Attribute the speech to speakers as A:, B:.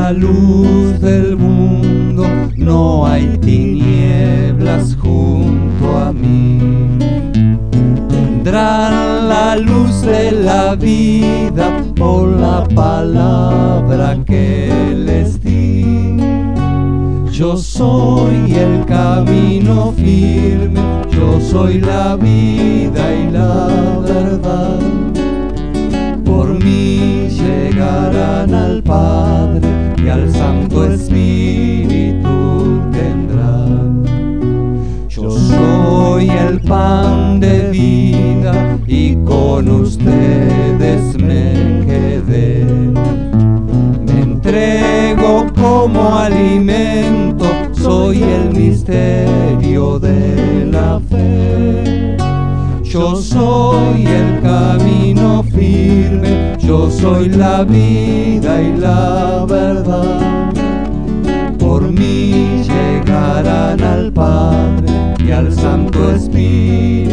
A: la luz del mundo, no hay tinieblas junto a mí. Tendrán la luz de la vida por la palabra que les di. Yo soy el camino firme, yo soy la vida y la verdad. Por mí llegarán al Padre y al Santo Espíritu tendrán. Yo soy el pan de vida y con ustedes me quedé. Me entrego como alimento, soy el misterio de la fe. Yo soy el camino firme, yo soy la vida y la verdad. Por mí llegarán al Padre y al Santo Espíritu.